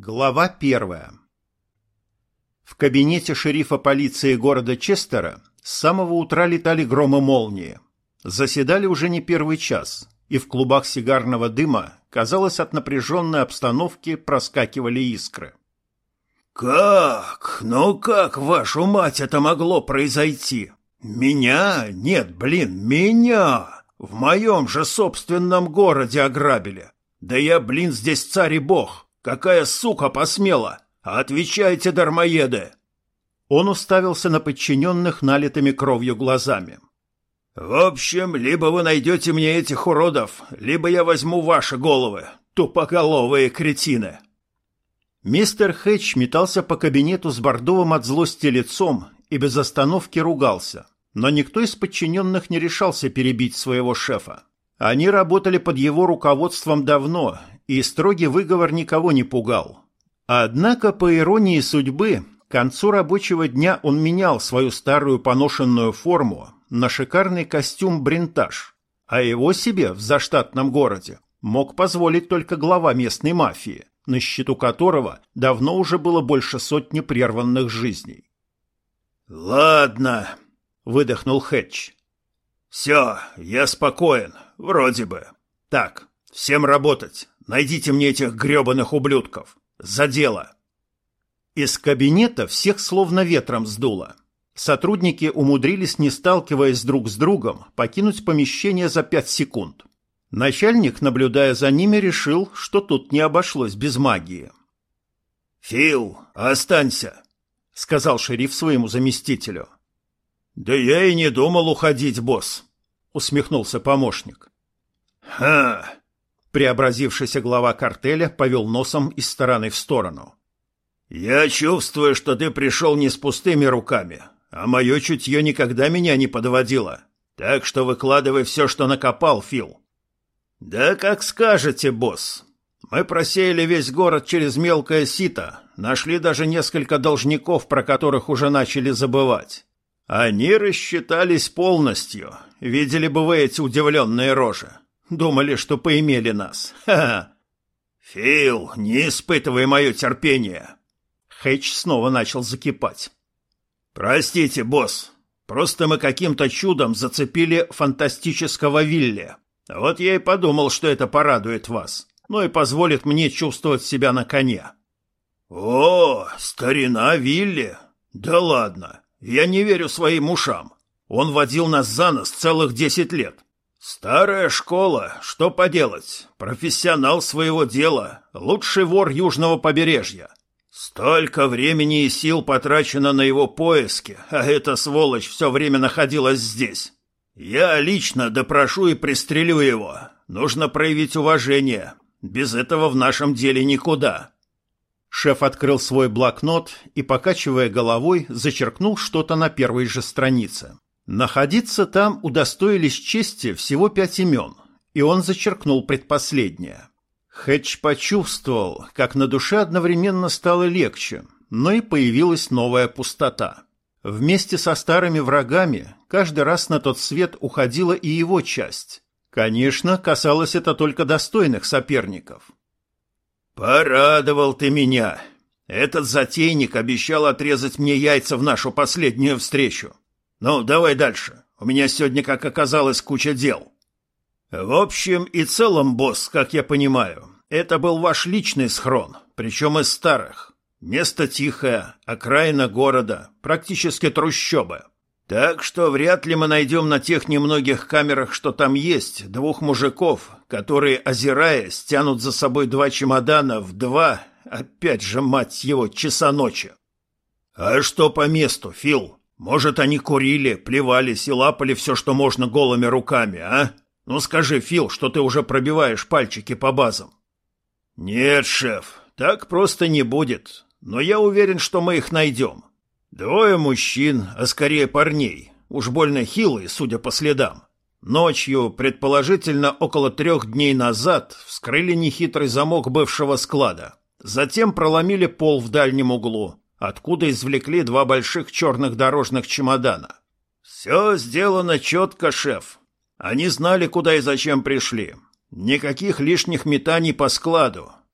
Глава 1. В кабинете шерифа полиции города Честера с самого утра летали громы-молнии. Заседали уже не первый час, и в клубах сигарного дыма, казалось, от напряженной обстановки проскакивали искры. «Как? Ну как, вашу мать, это могло произойти? Меня? Нет, меня! В моем же собственном городе ограбили! Да я, здесь царь и бог! Какая сука посмела? Отвечайте, дармоеды!» Он уставился на подчиненных налитыми кровью глазами. «В общем, либо вы найдете мне этих уродов, либо я возьму ваши головы, тупоголовые кретины!» Мистер Хэтч метался по кабинету с бордовым от злости лицом и без остановки ругался, но никто из подчиненных не решался перебить своего шефа. Они работали под его руководством давно, и строгий выговор никого не пугал. Однако, по иронии судьбы, к концу рабочего дня он менял свою старую поношенную форму на шикарный костюм-брентаж, а его себе в заштатном городе мог позволить только глава местной мафии, на счету которого давно уже было больше сотни прерванных жизней. «Ладно», — выдохнул Хэтч. «Все, я спокоен, вроде бы. Так, всем работать. Найдите мне этих гребаных ублюдков. За дело!» Из кабинета всех словно ветром сдуло. Сотрудники умудрились, не сталкиваясь друг с другом, покинуть помещение за 5 секунд. Начальник, наблюдая за ними, решил, что тут не обошлось без магии. «Фил, останься», — сказал шериф своему заместителю. «Да я и не думал уходить, босс», — усмехнулся помощник. «Ха!» Преобразившийся глава картеля повел носом из стороны в сторону. «Я чувствую, что ты пришел не с пустыми руками, а мое чутье никогда меня не подводило. Так что выкладывай все, что накопал, Фил». «Да как скажете, босс. Мы просеяли весь город через мелкое сито, нашли даже несколько должников, про которых уже начали забывать. Они рассчитались полностью. Видели бы вы эти удивленные рожи. Думали, что поимели нас. Ха-ха!» «Фил, не испытывай мое терпение!» Хэтч снова начал закипать. «Простите, босс. Просто мы каким-то чудом зацепили фантастического Вилли. Вот я и подумал, что это порадует вас, но и позволит мне чувствовать себя на коне». «О, старина Вилли! Да ладно, я не верю своим ушам. Он водил нас за нос целых 10 лет. Старая школа, что поделать, профессионал своего дела, лучший вор южного побережья. Столько времени и сил потрачено на его поиски, а эта сволочь все время находилась здесь. Я лично допрошу и пристрелю его. Нужно проявить уважение. Без этого в нашем деле никуда». Шеф открыл свой блокнот и, покачивая головой, зачеркнул что-то на первой же странице. Находиться там удостоились чести всего 5 имен, и он зачеркнул предпоследнее. Хэтч почувствовал, как на душе одновременно стало легче, но и появилась новая пустота. Вместе со старыми врагами каждый раз на тот свет уходила и его часть. Конечно, касалось это только достойных соперников. «Порадовал ты меня. Этот затейник обещал отрезать мне яйца в нашу последнюю встречу. Ну, давай дальше. У меня сегодня, как оказалось, куча дел». «В общем и целом, босс, как я понимаю, это был ваш личный схрон, причем из старых. Место тихое, окраина города, практически трущобы. Так что вряд ли мы найдем на тех немногих камерах, что там есть, 2 мужиков, которые, озираясь, тянут за собой 2 чемодана в 2, опять же, мать его, часа ночи». «А что по месту, Фил? Может, они курили, плевались и лапали все, что можно голыми руками, а? Ну скажи, Фил, что ты уже пробиваешь пальчики по базам». «Нет, шеф, так просто не будет. Но я уверен, что мы их найдем. 2 мужчин, а скорее парней, уж больно хилые, судя по следам. Ночью, предположительно около 3 дней назад, вскрыли нехитрый замок бывшего склада. Затем проломили пол в дальнем углу, откуда извлекли 2 больших черных дорожных чемодана. Все сделано четко, шеф. Они знали, куда и зачем пришли. Никаких лишних метаний по складу.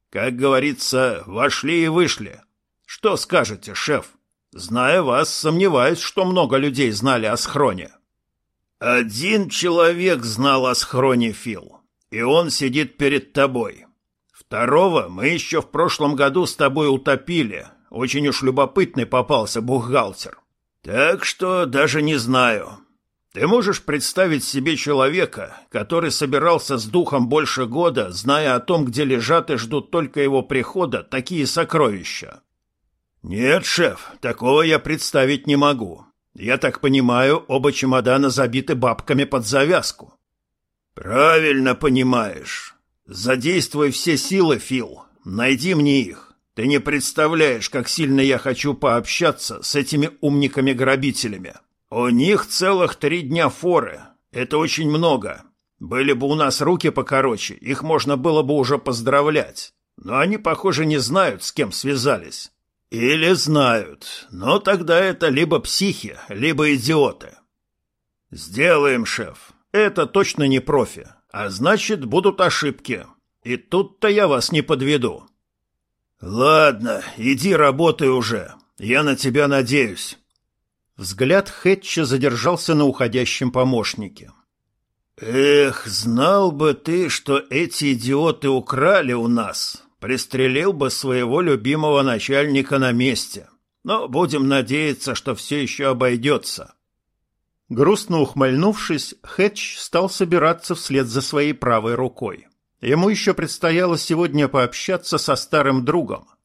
Как говорится, вошли и вышли. Что скажете, шеф? Зная вас, сомневаюсь, что много людей знали о схроне. Один человек знал о схроне, Фил, и он сидит перед тобой. Второго мы еще в прошлом году с тобой утопили. Очень уж любопытный попался бухгалтер. Так что даже не знаю. Ты можешь представить себе человека, который собирался с духом больше года, зная о том, где лежат и ждут только его прихода такие сокровища? Нет, шеф, такого я представить не могу. Я так понимаю, оба чемодана забиты бабками под завязку. Правильно понимаешь. Задействуй все силы, Фил. Найди мне их. Ты не представляешь, как сильно я хочу пообщаться с этими умниками-грабителями. У них целых 3 дня форы. Это очень много. Были бы у нас руки покороче, их можно было бы уже поздравлять. Но они, похоже, не знают, с кем связались. Или знают, но тогда это либо психи, либо идиоты. Сделаем, шеф. Это точно не профи. А значит, будут ошибки. И тут-то я вас не подведу. Ладно, иди работай уже. Я на тебя надеюсь. Взгляд Хэтча задержался на уходящем помощнике. Эх, знал бы ты, что эти идиоты украли у нас. Пристрелил бы своего любимого начальника на месте. Но будем надеяться, что все еще обойдется. Грустно ухмыльнувшись, Хэтч стал собираться вслед за своей правой рукой. Ему еще предстояло сегодня пообщаться со старым другом.